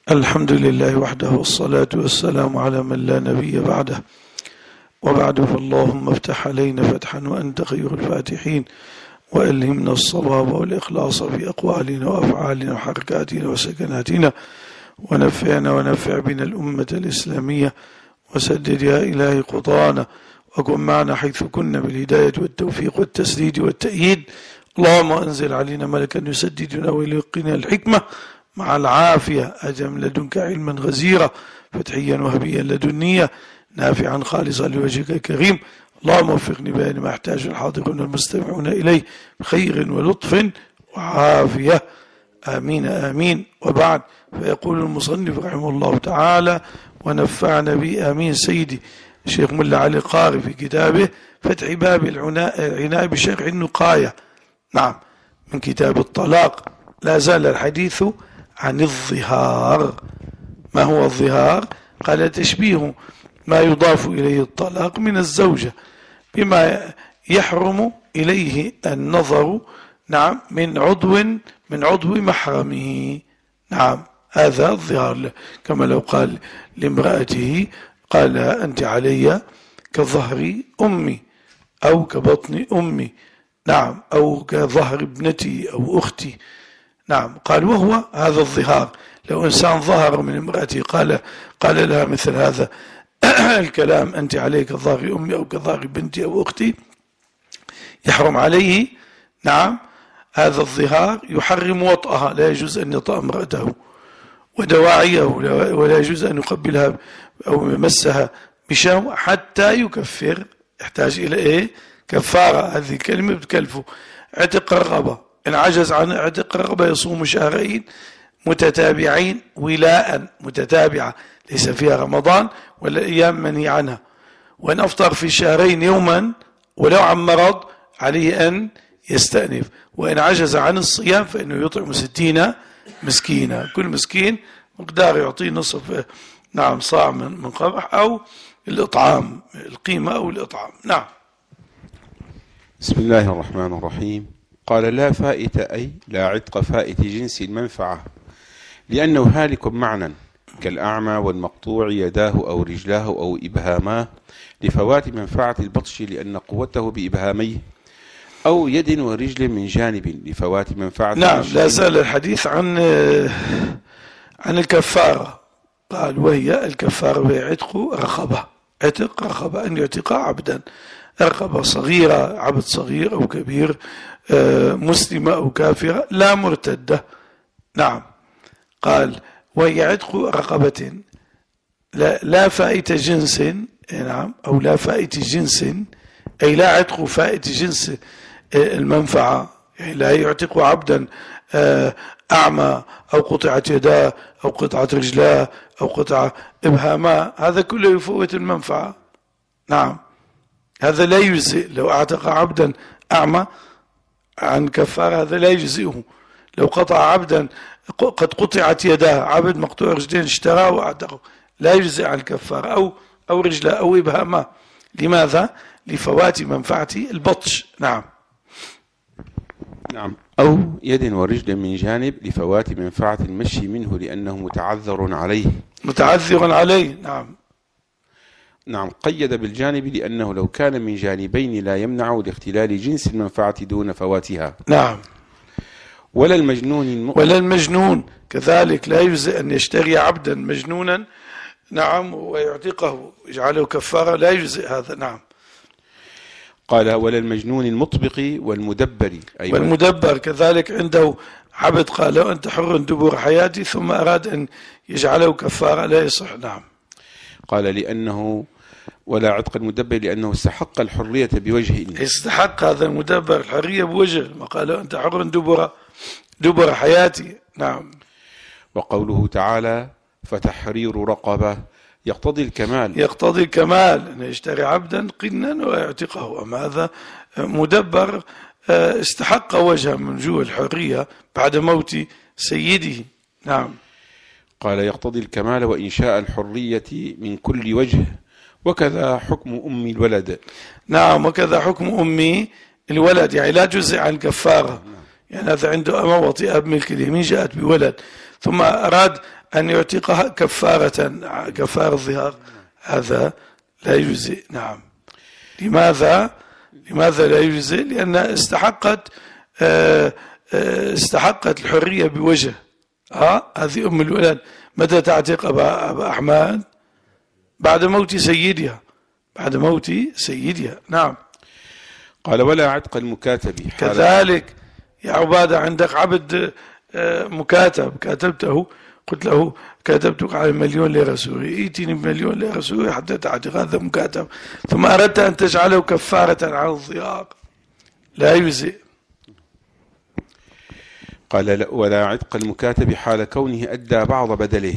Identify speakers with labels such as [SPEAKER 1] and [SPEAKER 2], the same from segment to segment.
[SPEAKER 1] الحمد لله وحده والصلاة والسلام على من لا نبي بعده. وبعد فاللهم افتح علينا فتحا وأنت خير الفاتحين، وألهمنا الصواب والإخلاص في أقوالنا وأفعالنا وحركاتنا وسكناتنا، ونفعنا ونفع بنا الأمة الإسلامية، وسدد يا إلهي خطانا، وكن معنا حيث كنا بالهداية والتوفيق والتسديد والتأييد. اللهم أنزل علينا ملكا يسددنا ويلقنا الحكمة مع العافية، أجم لدنك علما غزيرا، فتحيا وهبيا لدنيا، نافعا خالصا لوجهك الكريم. اللهم وفقني بين ما يحتاج الحاضرون المستمعون إليه بخير ولطف وعافية، آمين آمين. وبعد، فيقول المصنف رحمه الله تعالى ونفعنا به آمين سيدي الشيخ ملا علي قاري في كتابه فتح باب العناية بشرح النقاية، نعم، من كتاب الطلاق. لا زال الحديث عن الظهار. ما هو الظهار؟ قال تشبيه ما يضاف إليه الطلاق من الزوجة بما يحرم إليه النظر، نعم، من عضو محرمه. نعم، هذا الظهار، كما لو قال لامرأته قال أنت علي كظهر أمي أو كبطن أمي، نعم، أو كظهر ابنتي أو أختي. نعم، قال وهو هذا الظهار. لو إنسان ظهر من امرأته قال لها مثل هذا الكلام أنت عليك كظهر أمي أو كظهر بنتي أو أختي، يحرم عليه، نعم، هذا الظهار يحرم وطئها، لا يجوز أن يطأ امرأته ودواعيه، ولا يجوز أن يقبلها أو يمسها بشهوة حتى يكفر. يحتاج إلى إيه؟ كفارة. هذه كلمة بتكلفه عتق الرقبة. إن عجز عن عتق الرقبة يصوم شهرين متتابعين ولاء متتابعة، ليس فيها رمضان ولا أيام منهي عنها. وإن أفطر في الشهرين يوما ولو عن مرض عليه أن يستأنف. وإن عجز عن الصيام فإنه يطعم 60 مسكينا، كل مسكين مقدار يعطيه نصف، نعم، صاع من قمح أو الإطعام، القيمة أو الإطعام. نعم.
[SPEAKER 2] بسم الله الرحمن الرحيم. قال لا فائت، أي لا عتق فائت جنس المنفعة، لأنه هالك معنى كالأعمى والمقطوع يداه أو رجلاه أو إبهاماه لفوات منفعة البطش لأن قوته بإبهاميه، أو يد ورجل من جانب لفوات منفعة.
[SPEAKER 1] نعم، لا زال الحديث عن الكفارة. قال وهي الكفارة وهي عتق رقبة، أن يعتق عبدا، رقبة صغيرة، عبد صغير أو كبير، مسلمة أو كافرة لا مرتدة. نعم، قال وهي عتق رقبة لا فائت جنس، نعم، أو لا فائت جنس، أي لا عتق فائت جنس المنفعة، يعني لا يعتق عبدا أعمى أو قطعت يداه أو قطعة رجلاه أو قطعة إبهاما، هذا كله يفوت المنفعة. نعم، هذا لا يجزئ. لو اعتق عبدا أعمى عن كفارة هذا لا يجزئه. لو قطع عبدا قد قطعت يداه، عبد مقطوع رجلين اشتراه واعتقه، لا يجزئ عن كفارة أو رجله أو إبهاما. لماذا؟ لفوات منفعة البطش. نعم.
[SPEAKER 2] نعم، أو يد ورجل من جانب لفوات منفعة المشي منه لأنه متعذر عليه. نعم. نعم، قيد بالجانب لأنه لو كان من جانبين لا يمنع لاختلال جنس المنفعة دون فواتها.
[SPEAKER 1] نعم. ولا المجنون كذلك لا يجزئ أن يشتري عبدا مجنونا، نعم، ويعتقه يجعله كفارة، لا يجزئ هذا. نعم.
[SPEAKER 2] قال ولا المجنون المطبق والمدبر، أيوة،
[SPEAKER 1] والمدبر كذلك عنده عبد قال له أنت حر دبر حياتي ثم أراد أن يجعله كفارة، لا يصح. نعم. قال
[SPEAKER 2] لأنه ولا عتق المدبر لأنه استحق الحرية بوجه،
[SPEAKER 1] استحق هذا المدبر الحرية بوجه، ما قال له أنت حر دبر حياتي. نعم.
[SPEAKER 2] وقوله تعالى فتحرير رقبة يقتضي
[SPEAKER 1] الكمال أن يشتري عبدا قنا ويعتقه. أما هذا مدبر استحق وجه من وجوه الحرية بعد موت سيده. نعم.
[SPEAKER 2] قال يقتضي الكمال وإنشاء الحرية من كل وجه، وكذا حكم أم الولد.
[SPEAKER 1] نعم، وكذا حكم أم الولد، يعني لا جزء عن كفارة. يعني هذا عنده أمة وطئة بملك اليمين جاءت بولد ثم أراد أن يعتقها كفارة الظهار، هذا لا يجزئ. نعم. لماذا لا يجزئ؟ لأنها استحقت الحرية بوجه. هذه أم الولد متى تعتق أبا أحمد؟ بعد موت سيدها. نعم.
[SPEAKER 2] قال ولا عتق المكاتب
[SPEAKER 1] كذلك يا عبادة، عندك عبد مكاتب، كاتبته، قلت له كاتبتك على 1,000,000 ليرة سورية، ائتني ب1,000,000 ليرة سورية حتى تعتق، هذا مكاتب، ثم أردت أن تجعله كفارة على الظهار، لا يجزئ.
[SPEAKER 2] قال ولا عتق المكاتب حال كونه أدى بعض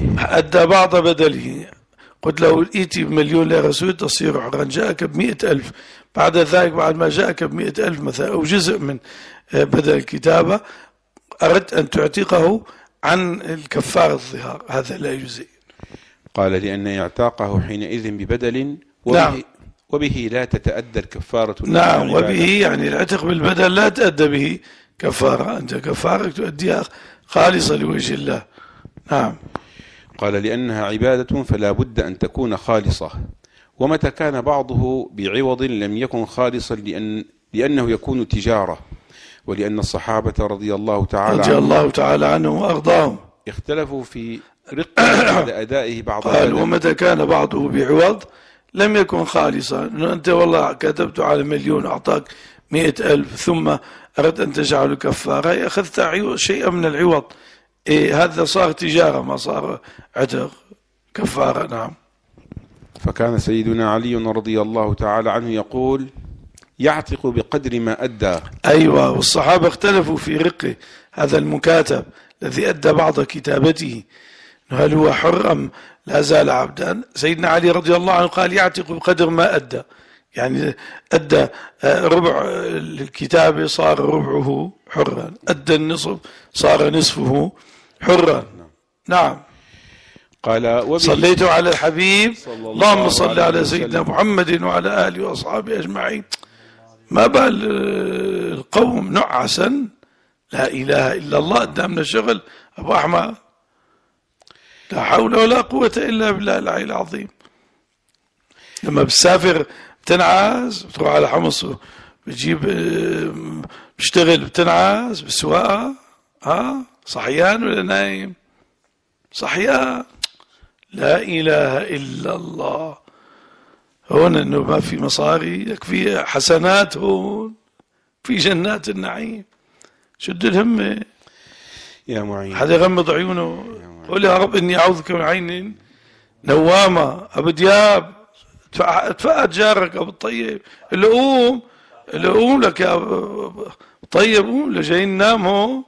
[SPEAKER 2] بدله. قلت له
[SPEAKER 1] ائتي ب1,000,000 ليرة سورية تصير حرا، جاءك ب100,000، بعد ذلك بعد ما جاءك ب100,000 مثلا أو جزء من بدل الكتابة أردت أن تعتقه عن الكفارة الظهار، هذا لا يجزئ.
[SPEAKER 2] قال لأن اعتاقه حينئذ ببدل
[SPEAKER 1] نعم.
[SPEAKER 2] وبه لا تتأدى الكفارة.
[SPEAKER 1] نعم، وبه يعني العتق بالبدل لا تأدى به كفارة، أنت كفارة تؤديها خالصة لوجه الله. نعم.
[SPEAKER 2] قال لأنها عبادة فلا بد أن تكون خالصة، ومتى كان بعضه بعوض لم يكن خالصا لأنه يكون تجارة، ولأن الصحابة رضي الله تعالى
[SPEAKER 1] عنهم وأرضاهم
[SPEAKER 2] اختلفوا في رقه بعد أدائه بعض
[SPEAKER 1] قال ومتى كان بعضه بعوض لم يكن خالصا. أنت والله كتبت على 1,000,000 أعطاك 100,000 ثم أردت أن تجعله كفارة، أخذت شيئا من العوض، هذا صار تجارة ما صار عتق كفارة. نعم.
[SPEAKER 2] فكان سيدنا علي رضي الله تعالى عنه يقول يعتق بقدر ما أدى.
[SPEAKER 1] أيوة، والصحابة اختلفوا في رقه هذا المكاتب الذي أدى بعض كتابته، هل هو حر أم لا زال عبدا. سيدنا علي رضي الله عنه قال يعتق بقدر ما أدى، يعني أدى ربع الكتابة صار ربعه حرا، أدى النصف صار نصفه حرا. نعم.
[SPEAKER 2] قال
[SPEAKER 1] صليت على الحبيب اللهم صل على سيدنا محمد وعلى آله وأصحابه أجمعين. ما بال القوم نعسا لا إله إلا الله قدامنا شغل أبو أحمد، لا حول ولا قوة إلا بالله العلي العظيم. لما بتسافر بتنعس، بتروح على حمص بتجيب بتشتغل، بتنعس بالسواقة، صحيان ولا نايم؟ صحيان. لا إله إلا الله. هون انه ما في مصاري، يكفي حسنات، هون في جنات النعيم. شد الهمة
[SPEAKER 2] يا معين،
[SPEAKER 1] حدا يغمض عيونه، قول يا رب اني اعوذك من عين نوامة. ابو دياب تفقد جارك ابو الطيب، اللي قوم لك يا ابو طيب، قوم لجايين ننام هون.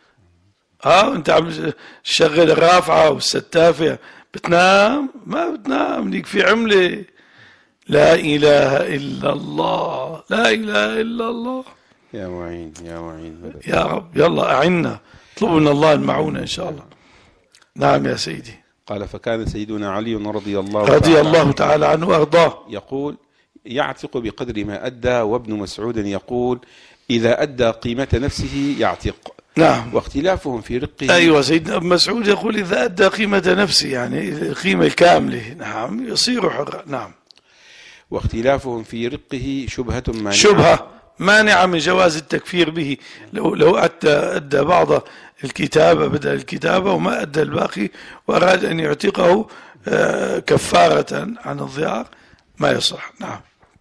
[SPEAKER 1] انت عم تشغل الرافعة والستافة، بتنام؟ ما بتنام، ليك في عملة. لا إله إلا الله، لا إله إلا الله.
[SPEAKER 2] يا معين
[SPEAKER 1] يا رب يلا أعنا، اطلبوا من الله المعونة إن شاء الله. نعم يا سيدي.
[SPEAKER 2] قال فكان سيدنا علي رضي
[SPEAKER 1] الله تعالى عنه وأرضاه
[SPEAKER 2] يقول يعتق بقدر ما أدى، وابن مسعود يقول إذا أدى قيمة نفسه يعتق.
[SPEAKER 1] نعم.
[SPEAKER 2] واختلافهم في رقه.
[SPEAKER 1] أيوة، سيدنا ابن مسعود يقول إذا أدى قيمة نفسه، يعني القيمة الكاملة، نعم، يصير حرا. نعم.
[SPEAKER 2] واختلافهم في رقه
[SPEAKER 1] شبهة مانعة من جواز التكفير به. لو أدى بعض الكتابة بدل الكتابة وما أدى الباقي وأراد أن يعتقه كفارة عن الظهار ما يصح. نعم.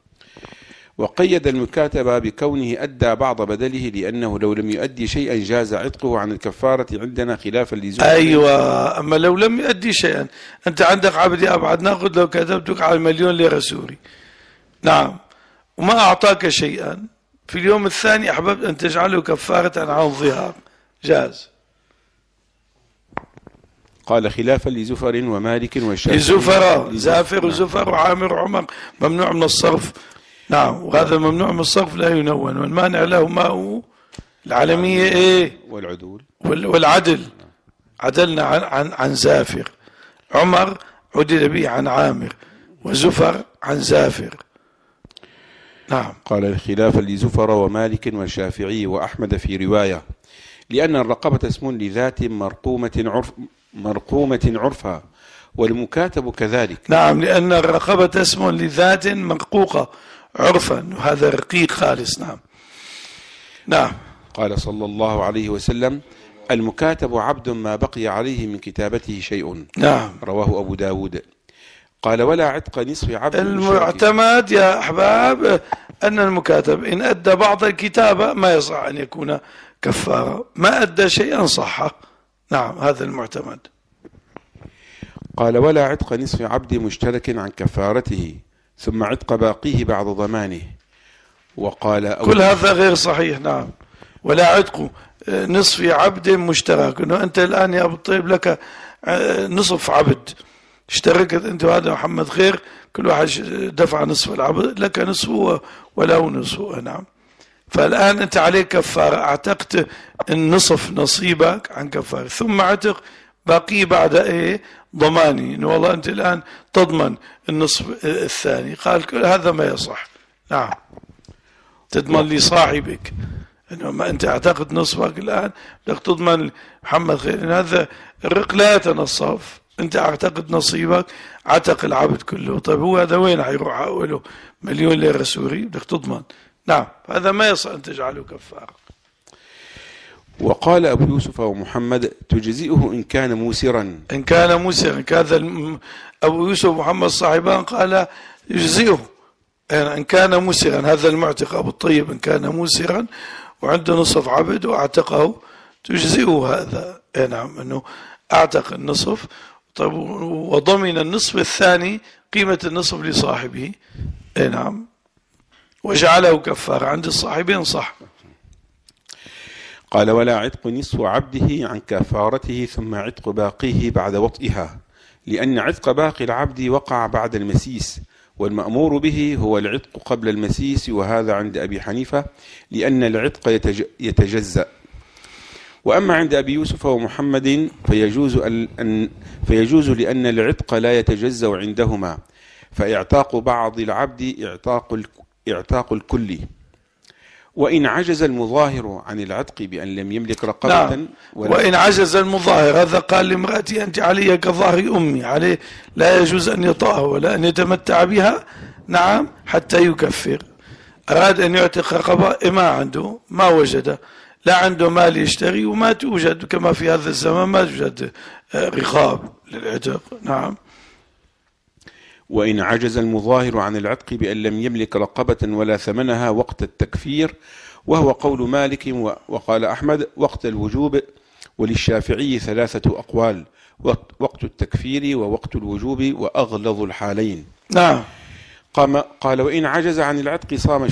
[SPEAKER 2] وقيد المكاتبة بكونه أدى بعض بدله، لأنه لو لم يؤدي شيئا جاز عتقه عن الكفارة عندنا خلافا لزوجه.
[SPEAKER 1] أيوة، أما لو لم يؤدي شيئا، أنت عندك عبد يا أبعد ناخذ لو كتبتك على 1,000,000 ليرة سوري، نعم، وما أعطاك شيئا، في اليوم الثاني أحببت أن تجعله كفارة عن الظهار، جاز.
[SPEAKER 2] قال خلافا لزفر ومالك والشافعي.
[SPEAKER 1] لزفر، زافر وزفر وعامر وعمر ممنوع من الصرف. نعم. وهذا ممنوع من الصرف لا ينون، والمانع له ما هو العالمية
[SPEAKER 2] والعدول
[SPEAKER 1] والعدل. عدلنا عن زافر. عمر عدل به عن عامر، وزفر عن زافر. نعم.
[SPEAKER 2] قال الخلاف لزفر ومالك والشافعي وأحمد في رواية، لأن الرقبة اسم لذات مرقومة عرفا، والمكاتب كذلك.
[SPEAKER 1] نعم، لأن الرقبة اسم لذات مرقوقة عرفا، وهذا رقيق خالص. نعم. نعم.
[SPEAKER 2] قال صلى الله عليه وسلم: المكاتب عبد ما بقي عليه من كتابته شيء.
[SPEAKER 1] نعم.
[SPEAKER 2] رواه أبو داود. قال: ولا عتق نصف عبد.
[SPEAKER 1] المعتمد يا أحباب أن المكاتب إن أدى بعض الكتابة ما يصح أن يكون كفارة، ما أدى شيئا صح. نعم، هذا المعتمد.
[SPEAKER 2] قال: ولا عتق نصف عبد مشترك عن كفارته ثم عتق باقيه بعد ضمانه. وقال:
[SPEAKER 1] كل هذا غير صحيح. نعم، ولا عتق نصف عبد مشترك، انه انت الان يا ابو الطيب لك نصف عبد، اشتركت انت وهذا محمد خير، كل واحد دفع نصف العبد، لك نصفه وله نصفه. نعم. فالان انت عليك كفاره، اعتقت النصف نصيبك عن كفاره، ثم عتق باقي بعد ضماني، انه والله انت الان تضمن النصف الثاني. قال كل هذا ما يصح. نعم، تضمن لصاحبك، انه ما انت اعتقد نصفك الان بدك تضمن محمد خير، إن هذا الرق لا يتنصف، انت اعتقد نصيبك، عتق العبد كله. طيب هو هذا وين حيروح اقوله مليون ليره سوري؟ بدك تضمن. نعم، هذا ما يصح ان تجعله كفاره.
[SPEAKER 2] وقال أبو يوسف ومحمد: تجزئه إن كان موسرا.
[SPEAKER 1] إن كان موسرا، كذا أبو يوسف ومحمد صاحبان قال يجزئه إن كان موسرا. هذا المعتق أبو الطيب إن كان موسرا وعنده نصف عبد واعتقه تجزئه هذا. نعم، أنه اعتق النصف طيب وضمن النصف الثاني قيمة النصف لصاحبه. نعم، وجعله كفارة عند الصاحبين. صح.
[SPEAKER 2] قال: ولا عتق نصف عبده عن كفارته ثم عتق باقيه بعد وطئها، لأن عتق باقي العبد وقع بعد المسيس، والمأمور به هو العتق قبل المسيس، وهذا عند أبي حنيفة لأن العتق يتجزأ. وأما عند أبي يوسف ومحمد فيجوز لأن العتق لا يتجزأ عندهما، فإعتاق بعض العبد إعتاق الكل. وإن عجز المظاهر عن العتق بأن لم يملك رقبة.
[SPEAKER 1] نعم. وإن عجز المظاهر، هذا قال لامرأتي أنت علي كظهر أمي، عليه لا يجوز أن يطأه ولا أن يتمتع بها. نعم، حتى يكفر. أراد أن يعتق رقبة، ما عنده، ما وجد، لا عنده مال يشتري، وما توجد كما في هذا الزمان ما توجد رقاب للعتق. نعم.
[SPEAKER 2] وإن عجز المظاهر عن العتق بأن لم يملك رقبة ولا ثمنها وقت التكفير، وهو قول مالك وقال أحمد وقت الوجوب، وللشافعي 3 أقوال: وقت التكفير ووقت الوجوب وأغلظ الحالين.
[SPEAKER 1] نعم.
[SPEAKER 2] قال: وإن عجز عن العتق صام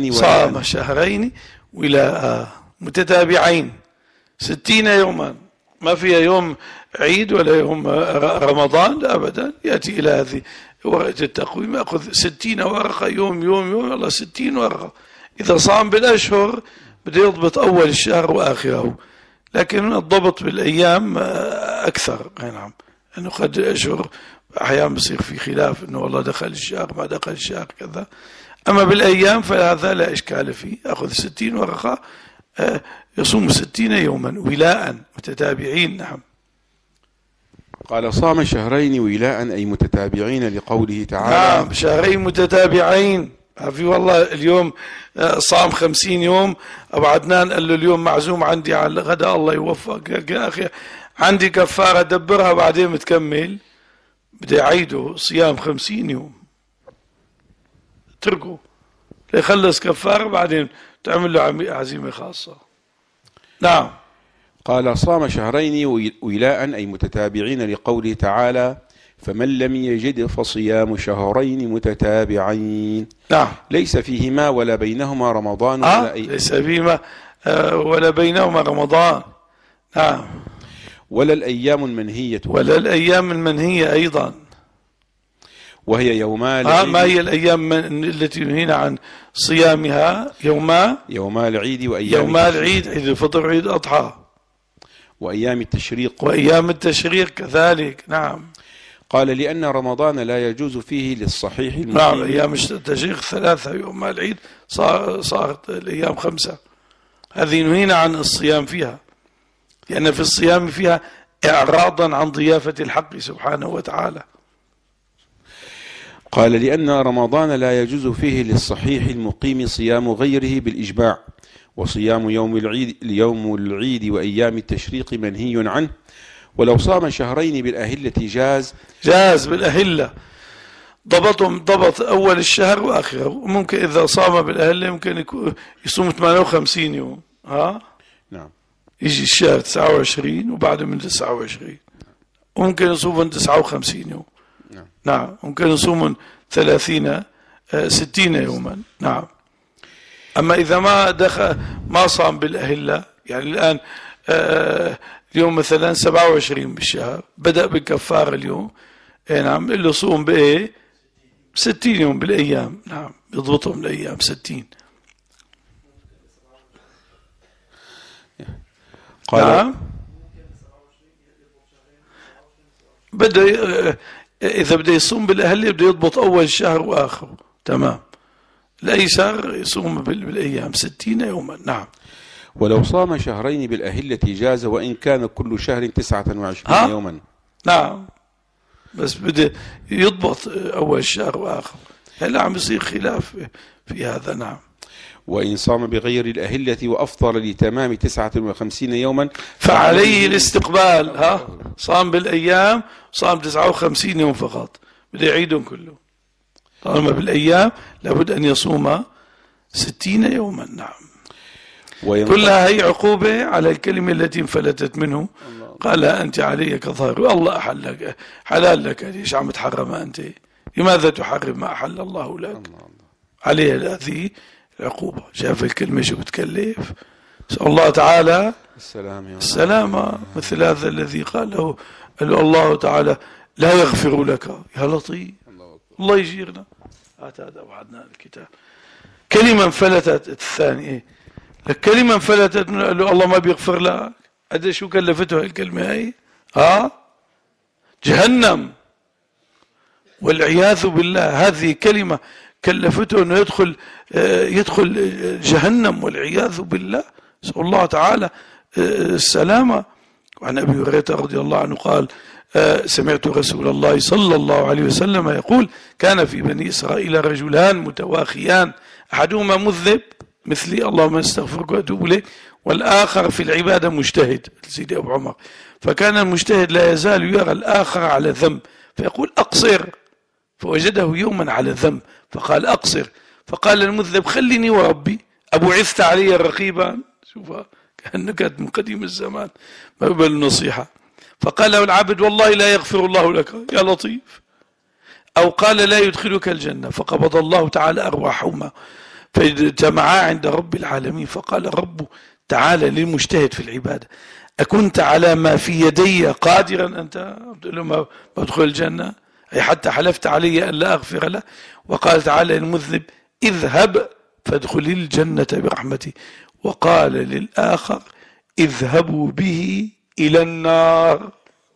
[SPEAKER 1] شهرين ولا متتابعين 60 يوما، ما فيها يوم عيد ولا يوم رمضان، لا أبدا. يأتي إلى هذه ورقة التقويم يأخذ 60 ورقة، يوم والله 60 ورقة. إذا صام بالأشهر بده يضبط أول الشهر وآخره، لكن الضبط بالأيام أكثر. نعم، أنه قد الأشهر أحيانا بصير في خلاف، أنه والله دخل الشهر ما دخل الشهر كذا. أما بالأيام فهذا لا إشكال فيه، أخذ 60 ورقة، يصوم 60 يوما ولاء متتابعين. نعم.
[SPEAKER 2] قال: صام شهرين ولاء أي متتابعين لقوله تعالى.
[SPEAKER 1] نعم، شهرين متتابعين. في والله اليوم صام 50 يوم، أبو عدنان قال له اليوم معزوم عندي على الغداء، الله يوفقك يا أخي، عندي كفارة دبرها بعدين متكمل، بدي أعيده صيام 50 يوم، اتركه ليخلص كفارة بعدين تعمل له عزيمة خاصة. نعم.
[SPEAKER 2] قال: صام شهرين ولاء أي متتابعين لقوله تعالى: فمن لم يجد فصيام شهرين متتابعين.
[SPEAKER 1] نعم.
[SPEAKER 2] ليس فيهما ولا بينهما رمضان ولا
[SPEAKER 1] ليس فيهما ولا بينهما رمضان. نعم.
[SPEAKER 2] ولا الأيام المنهية.
[SPEAKER 1] ولا الأيام المنهية أيضا،
[SPEAKER 2] وهي يوما العيد.
[SPEAKER 1] ما هي الأيام التي نهينا عن صيامها؟
[SPEAKER 2] يوما العيد
[SPEAKER 1] يوما العيد، عيد الفطر وعيد الأضحى،
[SPEAKER 2] وأيام التشريق.
[SPEAKER 1] وأيام التشريق كذلك. نعم.
[SPEAKER 2] قال: لأن رمضان لا يجوز فيه للصحيح المقيم.
[SPEAKER 1] نعم، أيام التشريق 3، يوم العيد صارت الأيام 5. هذه نهينا عن الصيام فيها، لأن في الصيام فيها إعراضا عن ضيافة الحق سبحانه وتعالى.
[SPEAKER 2] قال لأن رمضان لا يجوز فيه للصحيح المقيم صيام غيره بالإجماع، وصيام يوم العيد وأيام التشريق منهي عنه، ولو صام شهرين بالأهلة جاز
[SPEAKER 1] بالأهلة، ضبط أول الشهر وآخره. ممكن إذا صام بالأهلة ممكن يصوم 58 يوم،
[SPEAKER 2] نعم،
[SPEAKER 1] يجي الشهر 29 وبعد من 29 ممكن يصوم 59 يوم. نعم ممكن يصوم 60 يوما. نعم. أما إذا ما صام بالأهلة، يعني الآن اليوم مثلا 27 بالشهر، بدأ بكفار اليوم، نعم، اللي صوم بإيه 60 يوم بالأيام. نعم يضبطهم الأيام 60. نعم إذا بده يصوم بالأهلية بده يضبط أول شهر وآخره. تمام. الأيسر يصوم بالأيام 60 يوما. نعم.
[SPEAKER 2] ولو صام شهرين بالأهلة جاز، وإن كان كل شهر 29 يوما.
[SPEAKER 1] نعم بس بده يضبط أول شهر وآخر. هلا عم يصير خلاف في هذا. نعم.
[SPEAKER 2] وإن صام بغير الأهلة وأفطر لتمام 59 يوما
[SPEAKER 1] فعليه الاستقبال. صام بالأيام، صام 59 يوم فقط، بده يعيدهم كله. طالما بالأيام لابد أن يصوم 60 يوما. نعم. كلها هي عقوبة على الكلمة التي انفلتت منه. قال أنت علي كظهر، الله حلال لك، ليش عم تحرم أنت؟ لماذا تحرم ما أحل الله لك؟ عليه هذه العقوبة. شاف الكلمة شو بتكلف؟ سأل الله تعالى السلامة. مثل هذا الذي قال له الله تعالى لا يغفر لك. يا لطيف، الله يجيرنا. هذا وعدنا الكتاب. كلمة انفلتت الثانية، كلمة انفلتت من الله ما بيغفر لك. هذا شو كلفته الكلمة هاي؟ جهنم والعياذ بالله. هذه كلمة كلفته أنه يدخل جهنم والعياذ بالله. نسأل الله تعالى السلامة. وعن أبي هريرة رضي الله عنه قال سمعت رسول الله صلى الله عليه وسلم يقول كان في بني إسرائيل رجلان متواخيان، أحدهما مذنب مثلي اللهم استغفرك وأتوب إليك، والآخر في العبادة مجتهد سيدي أبو عمر. فكان المجتهد لا يزال يرى الآخر على ذنب فيقول أقصر، فوجده يوما على ذنب فقال أقصر، فقال المذنب خليني وربي أبعثت علي رقيبا. شوف كأنه كانت من قديم الزمان ما قبل النصيحة. فقال له العبد والله لا يغفر الله لك. يا لطيف. أو قال لا يدخلك الجنة، فقبض الله تعالى أرواحهما فاجتمعا عند رب العالمين فقال الرب تعالى للمجتهد في العبادة أكنت على ما في يدي قادرا أنت؟ قلت له ما بدخل الجنة، أي حتى حلفت علي أن لا أغفر له. وقال تعالى للمذنب اذهب فادخل الجنة برحمتي. وقال للآخر اذهبوا به إلى النار.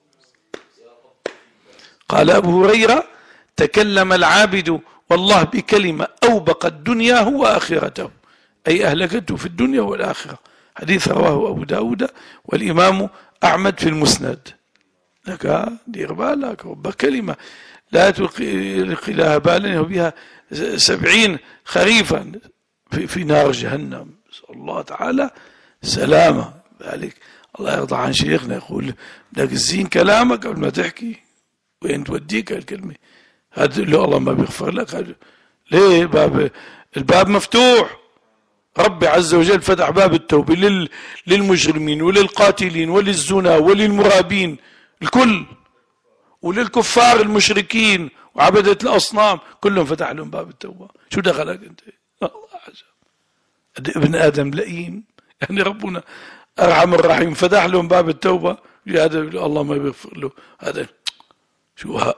[SPEAKER 1] قال أبو هريرة تكلم العابد والله بكلمة أوبقت دنياه وآخرته، أي أهلكته في الدنيا والآخرة. حديث رواه أبو داود والإمام أحمد في المسند. لك دير بالك، رب كلمة لا تلقي لها بالا بها 70 خريفا في نار جهنم. نسأل الله تعالى سلامة. ذلك الله يرضى عن شيخنا يقول بدك تزين كلامك قبل ما تحكي، وين توديك الكلمة. هذا اللي الله ما بيغفر لك. ليه؟ الباب مفتوح. ربي عز وجل فتح باب التوبة للمجرمين وللقاتلين وللزنا وللمرابين الكل، وللكفار المشركين وعبدة الأصنام كلهم فتح لهم باب التوبة. شو دخلك أنت؟ الله عجب. ابن آدم لئيم، يعني ربنا أرحم الرحيم فتح لهم باب التوبة. هذا الله ما بيغفر له. هذا شو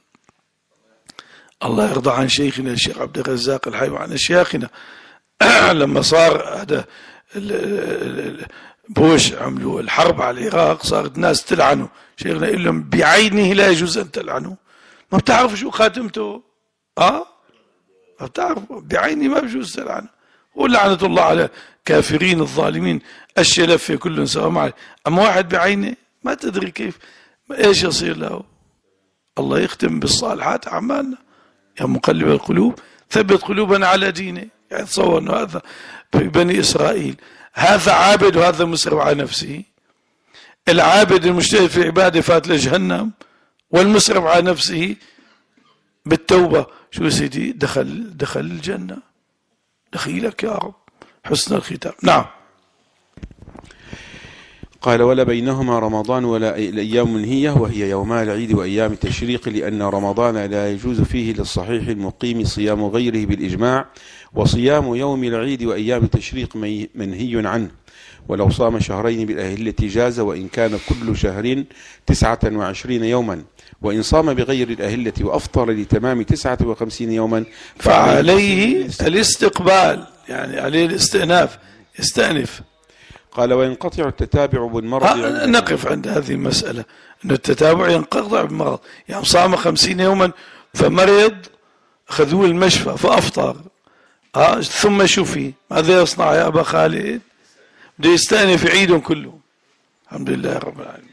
[SPEAKER 1] الله يرضى عن شيخنا الشيخ عبد الرزاق الحي وعن شيخنا لما صار هذا بوش عملوا الحرب على العراق صارت ناس تلعنه. شيخنا يقول لهم بعينه لا يجوز أن تلعنه. ما بتعرفوا شو خاتمته؟ ما بتعرفوا بعينه ما بيجوز تلعنه. ولعنة الله على كافرين الظالمين الشلفة كلهم سوا معي. أما واحد بعينه ما تدري كيف إيش يصير له. الله يختم بالصالحات أعمالنا. يا مقلب القلوب ثبت قلوبنا على دينه. يعني تصور أنه هذا في بني إسرائيل، هذا عابد وهذا مسرف على نفسه. العابد المجتهد في عباده فات لجهنم، والمسرف على نفسه بالتوبة شو سيدي دخل الجنة. دخيلك يا رب، حسن الختام. نعم.
[SPEAKER 2] قال ولا بينهما رمضان ولا الأيام منهية، وهي يوما العيد وأيام التشريق، لأن رمضان لا يجوز فيه للصحيح المقيم صيام غيره بالإجماع، وصيام يوم العيد وأيام التشريق منهي عنه. ولو صام شهرين بالأهلة جاز، وإن كان كل شهر 29 يوما، وإن صام بغير الأهلة وأفطر لتمام 59 يوما
[SPEAKER 1] فعليه الاستقبال، يعني عليه الاستئناف، يستأنف.
[SPEAKER 2] قال وينقطع التتابع بالمرض.
[SPEAKER 1] نقف عند هذه المسألة، أن التتابع ينقطع بالمرض. يعني صام 50 يوما فمرض، أخذوه المشفى فأفطر، ثم شفي، ماذا يصنع يا أبا خالد؟ بده يستأنف عيدهم كلهم. الحمد لله رب العالمين.